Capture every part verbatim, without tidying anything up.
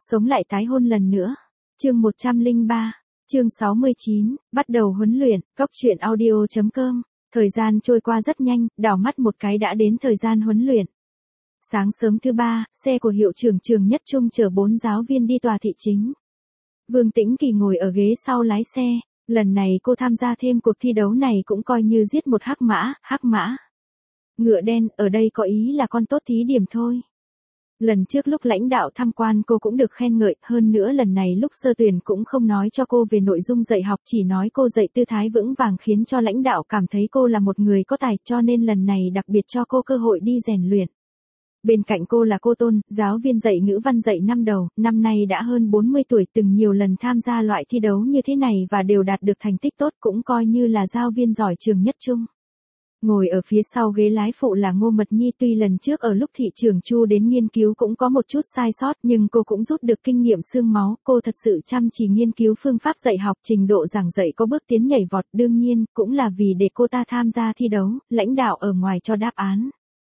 Sống lại tái hôn lần nữa. Chương một trăm lẻ ba, chương sáu mươi chín, bắt đầu huấn luyện, góc truyện audio chấm com. Thời gian trôi qua rất nhanh, đảo mắt một cái đã đến thời gian huấn luyện. Sáng sớm thứ ba, xe của hiệu trưởng trường Nhất Trung chở bốn giáo viên đi tòa thị chính. Vương Tĩnh Kỳ ngồi ở ghế sau lái xe, lần này cô tham gia thêm cuộc thi đấu này cũng coi như giết một hắc mã, hắc mã. Ngựa đen, ở đây có ý là con tốt thí điểm thôi. Lần trước lúc lãnh đạo tham quan cô cũng được khen ngợi, hơn nữa lần này lúc sơ tuyển cũng không nói cho cô về nội dung dạy học, chỉ nói cô dạy tư thái vững vàng khiến cho lãnh đạo cảm thấy cô là một người có tài, cho nên lần này đặc biệt cho cô cơ hội đi rèn luyện. Bên cạnh cô là cô Tôn, giáo viên dạy ngữ văn dạy năm đầu, năm nay đã hơn bốn mươi tuổi, từng nhiều lần tham gia loại thi đấu như thế này và đều đạt được thành tích tốt, cũng coi như là giáo viên giỏi trường Nhất Trung. Ngồi ở phía sau ghế lái phụ là Ngô Mật Nhi, tuy lần trước ở lúc thị trường Chu đến nghiên cứu cũng có một chút sai sót nhưng cô cũng rút được kinh nghiệm xương máu, cô thật sự chăm chỉ nghiên cứu phương pháp dạy học, trình độ giảng dạy có bước tiến nhảy vọt, đương nhiên, cũng là vì để cô ta tham gia thi đấu, lãnh đạo ở ngoài cho đáp án.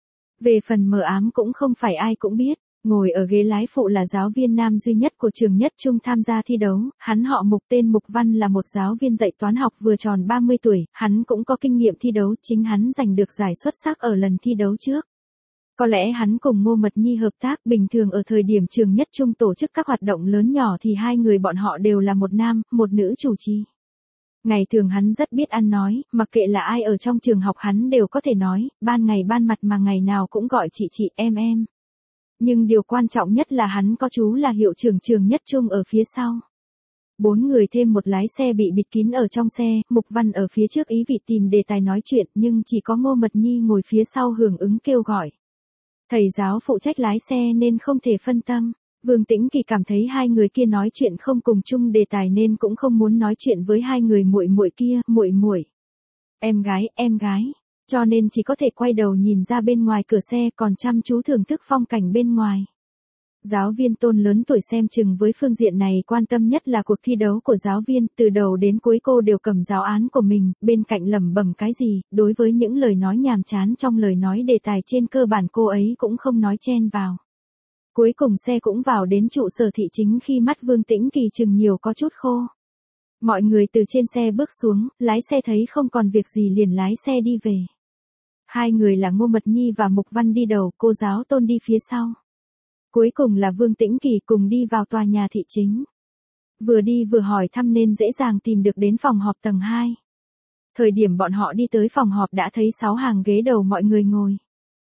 Về phần mờ ám cũng không phải ai cũng biết. Ngồi ở ghế lái phụ là giáo viên nam duy nhất của trường Nhất Trung tham gia thi đấu, hắn họ Mục, tên Mục Văn, là một giáo viên dạy toán học vừa tròn ba mươi tuổi, hắn cũng có kinh nghiệm thi đấu, chính hắn giành được giải xuất sắc ở lần thi đấu trước. Có lẽ hắn cùng Ngô Mật Nhi hợp tác, bình thường ở thời điểm trường Nhất Trung tổ chức các hoạt động lớn nhỏ thì hai người bọn họ đều là một nam, một nữ chủ trì. Ngày thường hắn rất biết ăn nói, mặc kệ là ai ở trong trường học hắn đều có thể nói, ban ngày ban mặt mà ngày nào cũng gọi chị chị em em. Nhưng điều quan trọng nhất là hắn có chú là hiệu trưởng trường Nhất Trung ở phía sau. Bốn người thêm một lái xe bị bịt kín ở trong xe, Mục Văn ở phía trước ý vị tìm đề tài nói chuyện nhưng chỉ có Ngô Mật Nhi ngồi phía sau hưởng ứng kêu gọi. Thầy giáo phụ trách lái xe nên không thể phân tâm. Vương Tĩnh Kỳ cảm thấy hai người kia nói chuyện không cùng chung đề tài nên cũng không muốn nói chuyện với hai người muội muội kia, muội muội. Em gái, em gái. Cho nên chỉ có thể quay đầu nhìn ra bên ngoài cửa xe còn chăm chú thưởng thức phong cảnh bên ngoài. Giáo viên Tôn lớn tuổi xem chừng với phương diện này quan tâm nhất là cuộc thi đấu của giáo viên, từ đầu đến cuối cô đều cầm giáo án của mình, bên cạnh lẩm bẩm cái gì, đối với những lời nói nhàm chán trong lời nói đề tài trên cơ bản cô ấy cũng không nói chen vào. Cuối cùng xe cũng vào đến trụ sở thị chính khi mắt Vương Tĩnh Kỳ chừng nhiều có chút khô. Mọi người từ trên xe bước xuống, lái xe thấy không còn việc gì liền lái xe đi về. Hai người là Ngô Mật Nhi và Mục Văn đi đầu, cô giáo Tôn đi phía sau. Cuối cùng là Vương Tĩnh Kỳ cùng đi vào tòa nhà thị chính. Vừa đi vừa hỏi thăm nên dễ dàng tìm được đến phòng họp tầng hai. Thời điểm bọn họ đi tới phòng họp đã thấy sáu hàng ghế đầu mọi người ngồi.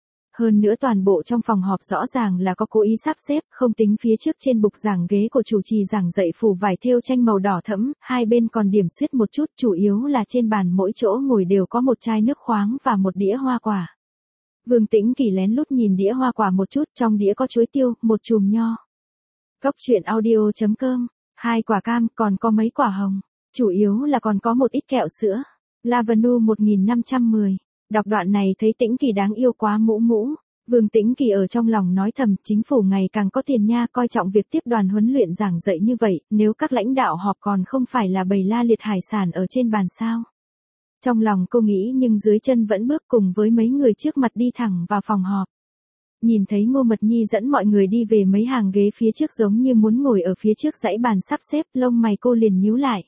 Hơn nữa toàn bộ trong phòng họp rõ ràng là có cố ý sắp xếp, không tính phía trước trên bục giảng ghế của chủ trì giảng dạy phủ vải thêu tranh màu đỏ thẫm, hai bên còn điểm xuyết một chút, chủ yếu là trên bàn mỗi chỗ ngồi đều có một chai nước khoáng và một đĩa hoa quả. Vương Tĩnh Kỳ lén lút nhìn đĩa hoa quả một chút, trong đĩa có chuối tiêu, một chùm nho. Góc truyện audio chấm com, hai quả cam, còn có mấy quả hồng, chủ yếu là còn có một ít kẹo sữa. Lavenu một nghìn năm trăm mười. Đọc đoạn này thấy Tĩnh Kỳ đáng yêu quá mũ mũ. Vương Tĩnh Kỳ ở trong lòng nói thầm, chính phủ ngày càng có tiền nha, coi trọng việc tiếp đoàn huấn luyện giảng dạy như vậy, nếu các lãnh đạo họp còn không phải là bầy la liệt hải sản ở trên bàn sao. Trong lòng cô nghĩ nhưng dưới chân vẫn bước cùng với mấy người trước mặt đi thẳng vào phòng họp. Nhìn thấy Ngô Mật Nhi dẫn mọi người đi về mấy hàng ghế phía trước giống như muốn ngồi ở phía trước dãy bàn sắp xếp, lông mày cô liền nhíu lại.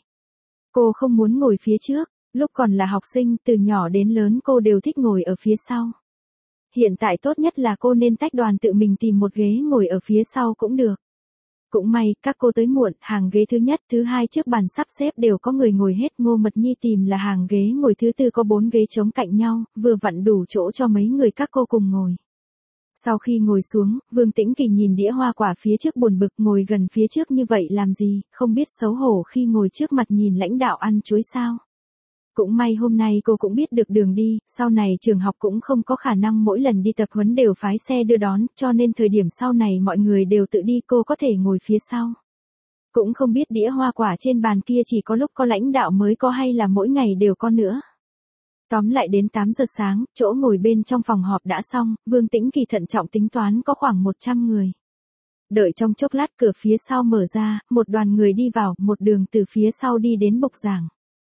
Cô không muốn ngồi phía trước. Lúc còn là học sinh, từ nhỏ đến lớn cô đều thích ngồi ở phía sau. Hiện tại tốt nhất là cô nên tách đoàn tự mình tìm một ghế ngồi ở phía sau cũng được. Cũng may, các cô tới muộn, hàng ghế thứ nhất, thứ hai trước bàn sắp xếp đều có người ngồi hết. Ngô Mật Nhi tìm là hàng ghế ngồi thứ tư có bốn ghế trống cạnh nhau, vừa vặn đủ chỗ cho mấy người các cô cùng ngồi. Sau khi ngồi xuống, Vương Tĩnh Kỳ nhìn đĩa hoa quả phía trước buồn bực, ngồi gần phía trước như vậy làm gì, không biết xấu hổ khi ngồi trước mặt nhìn lãnh đạo ăn chuối sao. Cũng may hôm nay cô cũng biết được đường đi, sau này trường học cũng không có khả năng mỗi lần đi tập huấn đều phái xe đưa đón, cho nên thời điểm sau này mọi người đều tự đi, cô có thể ngồi phía sau. Cũng không biết đĩa hoa quả trên bàn kia chỉ có lúc có lãnh đạo mới có hay là mỗi ngày đều có nữa. Tóm lại đến tám giờ sáng, chỗ ngồi bên trong phòng họp đã xong, Vương Tĩnh Kỳ thận trọng tính toán có khoảng một trăm người. Đợi trong chốc lát cửa phía sau mở ra, một đoàn người đi vào, một đường từ phía sau đi đến bục giảng.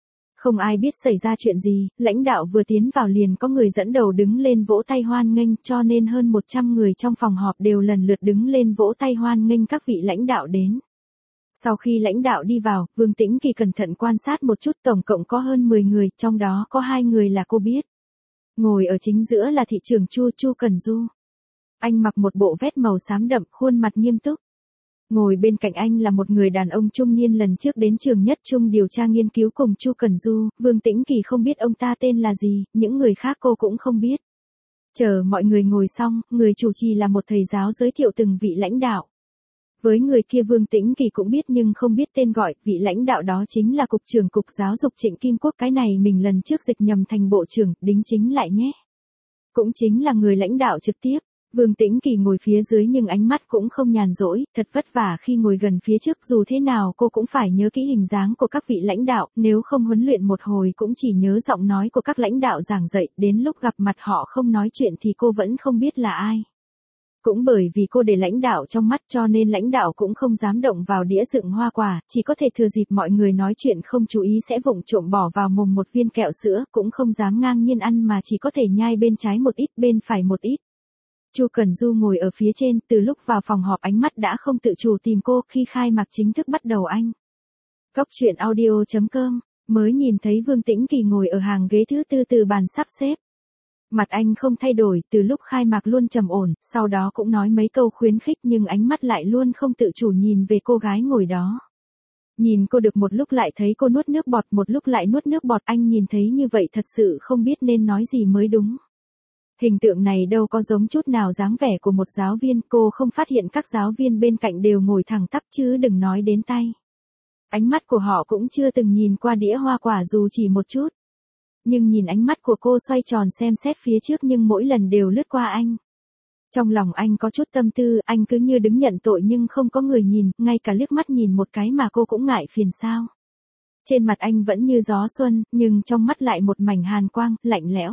Không ai biết xảy ra chuyện gì, lãnh đạo vừa tiến vào liền có người dẫn đầu đứng lên vỗ tay hoan nghênh, cho nên hơn một trăm người trong phòng họp đều lần lượt đứng lên vỗ tay hoan nghênh các vị lãnh đạo đến. Sau khi lãnh đạo đi vào, Vương Tĩnh Kỳ cẩn thận quan sát một chút, tổng cộng có hơn mười người, trong đó có hai người là cô biết. Ngồi ở chính giữa là thị trưởng Chu Chu Cần Du. Anh mặc một bộ vest màu xám đậm, khuôn mặt nghiêm túc. Ngồi bên cạnh anh là một người đàn ông trung niên lần trước đến trường Nhất Trung điều tra nghiên cứu cùng Chu Cần Du, Vương Tĩnh Kỳ không biết ông ta tên là gì, những người khác cô cũng không biết. Chờ mọi người ngồi xong, người chủ trì là một thầy giáo giới thiệu từng vị lãnh đạo. Với người kia Vương Tĩnh Kỳ cũng biết nhưng không biết tên gọi, vị lãnh đạo đó chính là Cục trưởng Cục Giáo dục Trịnh Kim Quốc, cái này mình lần trước dịch nhầm thành Bộ trưởng, đính chính lại nhé. Cũng chính là người lãnh đạo trực tiếp. Vương Tĩnh Kỳ ngồi phía dưới nhưng ánh mắt cũng không nhàn rỗi, thật vất vả khi ngồi gần phía trước, dù thế nào cô cũng phải nhớ kỹ hình dáng của các vị lãnh đạo, nếu không huấn luyện một hồi cũng chỉ nhớ giọng nói của các lãnh đạo giảng dạy, đến lúc gặp mặt họ không nói chuyện thì cô vẫn không biết là ai. Cũng bởi vì cô để lãnh đạo trong mắt cho nên lãnh đạo cũng không dám động vào đĩa dựng hoa quả, chỉ có thể thừa dịp mọi người nói chuyện không chú ý sẽ vụng trộm bỏ vào mồm một viên kẹo sữa, cũng không dám ngang nhiên ăn mà chỉ có thể nhai bên trái một ít bên phải một ít. Chu Cần Du ngồi ở phía trên, từ lúc vào phòng họp ánh mắt đã không tự chủ tìm cô, khi khai mạc chính thức bắt đầu anh. Cóc truyện audio chấm com, mới nhìn thấy Vương Tĩnh Kỳ ngồi ở hàng ghế thứ tư từ bàn sắp xếp. Mặt anh không thay đổi, từ lúc khai mạc luôn trầm ổn, sau đó cũng nói mấy câu khuyến khích nhưng ánh mắt lại luôn không tự chủ nhìn về cô gái ngồi đó. Nhìn cô được một lúc lại thấy cô nuốt nước bọt, một lúc lại nuốt nước bọt, anh nhìn thấy như vậy thật sự không biết nên nói gì mới đúng. Hình tượng này đâu có giống chút nào dáng vẻ của một giáo viên, cô không phát hiện các giáo viên bên cạnh đều ngồi thẳng tắp chứ đừng nói đến tay. Ánh mắt của họ cũng chưa từng nhìn qua đĩa hoa quả dù chỉ một chút. Nhưng nhìn ánh mắt của cô xoay tròn xem xét phía trước nhưng mỗi lần đều lướt qua anh. Trong lòng anh có chút tâm tư, anh cứ như đứng nhận tội nhưng không có người nhìn, ngay cả liếc mắt nhìn một cái mà cô cũng ngại phiền sao. Trên mặt anh vẫn như gió xuân, nhưng trong mắt lại một mảnh hàn quang, lạnh lẽo.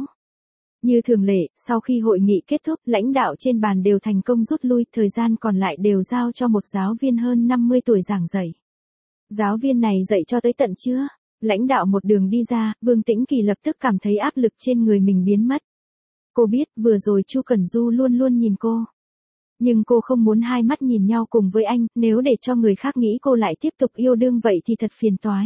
Như thường lệ, sau khi hội nghị kết thúc, lãnh đạo trên bàn đều thành công rút lui, thời gian còn lại đều giao cho một giáo viên hơn năm mươi tuổi giảng dạy. Giáo viên này dạy cho tới tận trưa. Lãnh đạo một đường đi ra, Vương Tĩnh Kỳ lập tức cảm thấy áp lực trên người mình biến mất. Cô biết, vừa rồi Chu Cần Du luôn luôn nhìn cô. Nhưng cô không muốn hai mắt nhìn nhau cùng với anh, nếu để cho người khác nghĩ cô lại tiếp tục yêu đương vậy thì thật phiền toái.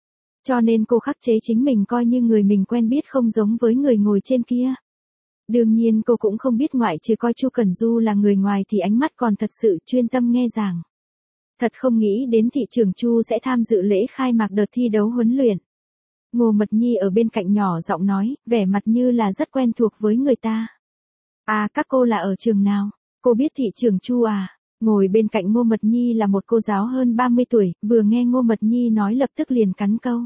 Cho nên cô khắc chế chính mình coi như người mình quen biết không giống với người ngồi trên kia. Đương nhiên cô cũng không biết ngoại trừ coi Chu Cần Du là người ngoài thì ánh mắt còn thật sự chuyên tâm nghe giảng. Thật không nghĩ đến thị trưởng Chu sẽ tham dự lễ khai mạc đợt thi đấu huấn luyện. Ngô Mật Nhi ở bên cạnh nhỏ giọng nói, vẻ mặt như là rất quen thuộc với người ta. À, các cô là ở trường nào? Cô biết thị trưởng Chu à? Ngồi bên cạnh Ngô Mật Nhi là một cô giáo hơn ba mươi tuổi, vừa nghe Ngô Mật Nhi nói lập tức liền cắn câu.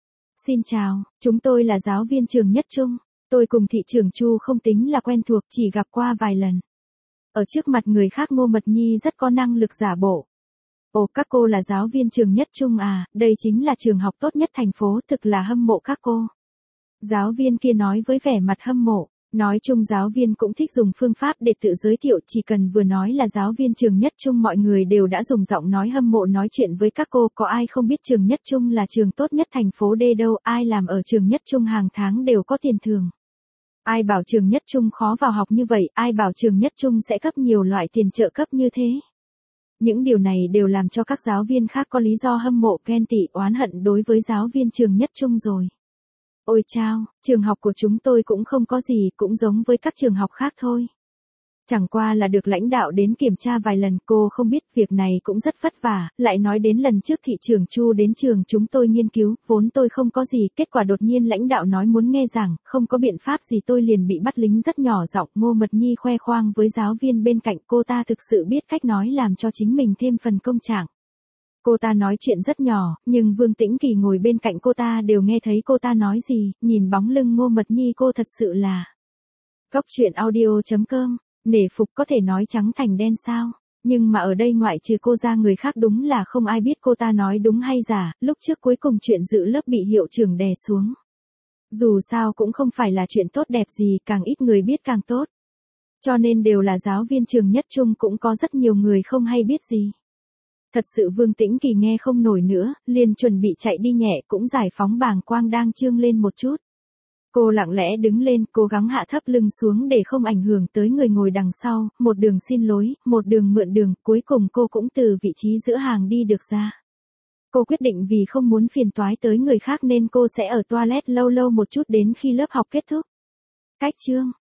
Xin chào, chúng tôi là giáo viên trường Nhất Trung. Tôi cùng thị trưởng Chu không tính là quen thuộc, chỉ gặp qua vài lần. Ở trước mặt người khác Ngô Mật Nhi rất có năng lực giả bộ. Ồ, các cô là giáo viên trường Nhất Trung à, đây chính là trường học tốt nhất thành phố, thực là hâm mộ các cô. Giáo viên kia nói với vẻ mặt hâm mộ, nói chung giáo viên cũng thích dùng phương pháp để tự giới thiệu, chỉ cần vừa nói là giáo viên trường Nhất Trung mọi người đều đã dùng giọng nói hâm mộ nói chuyện với các cô, có ai không biết trường Nhất Trung là trường tốt nhất thành phố D đâu, ai làm ở trường Nhất Trung hàng tháng đều có tiền thưởng. Ai bảo trường Nhất Trung khó vào học như vậy, ai bảo trường Nhất Trung sẽ cấp nhiều loại tiền trợ cấp như thế. Những điều này đều làm cho các giáo viên khác có lý do hâm mộ, ghen tị, oán hận đối với giáo viên trường Nhất Trung rồi. Ôi chao, trường học của chúng tôi cũng không có gì, cũng giống với các trường học khác thôi. Chẳng qua là được lãnh đạo đến kiểm tra vài lần, cô không biết việc này cũng rất vất vả, lại nói đến lần trước thị trưởng Chu đến trường chúng tôi nghiên cứu, vốn tôi không có gì, kết quả đột nhiên lãnh đạo nói muốn nghe giảng, không có biện pháp gì tôi liền bị bắt lính rất nhỏ giọng. Ngô Mật Nhi khoe khoang với giáo viên bên cạnh, cô ta thực sự biết cách nói làm cho chính mình thêm phần công trạng. Cô ta nói chuyện rất nhỏ, nhưng Vương Tĩnh Kỳ ngồi bên cạnh cô ta đều nghe thấy cô ta nói gì, nhìn bóng lưng Ngô Mật Nhi cô thật sự là. Cóc truyện audio chấm com, nể phục có thể nói trắng thành đen sao, nhưng mà ở đây ngoại trừ cô ra người khác đúng là không ai biết cô ta nói đúng hay giả, lúc trước cuối cùng chuyện giữ lớp bị hiệu trưởng đè xuống. Dù sao cũng không phải là chuyện tốt đẹp gì, càng ít người biết càng tốt. Cho nên đều là giáo viên trường Nhất Trung cũng có rất nhiều người không hay biết gì. Thật sự Vương Tĩnh Kỳ nghe không nổi nữa, liền chuẩn bị chạy đi nhẹ cũng giải phóng bàng quang đang trương lên một chút. Cô lặng lẽ đứng lên, cố gắng hạ thấp lưng xuống để không ảnh hưởng tới người ngồi đằng sau, một đường xin lỗi, một đường mượn đường, cuối cùng cô cũng từ vị trí giữa hàng đi được ra. Cô quyết định vì không muốn phiền toái tới người khác nên cô sẽ ở toilet lâu lâu một chút đến khi lớp học kết thúc. Cách chương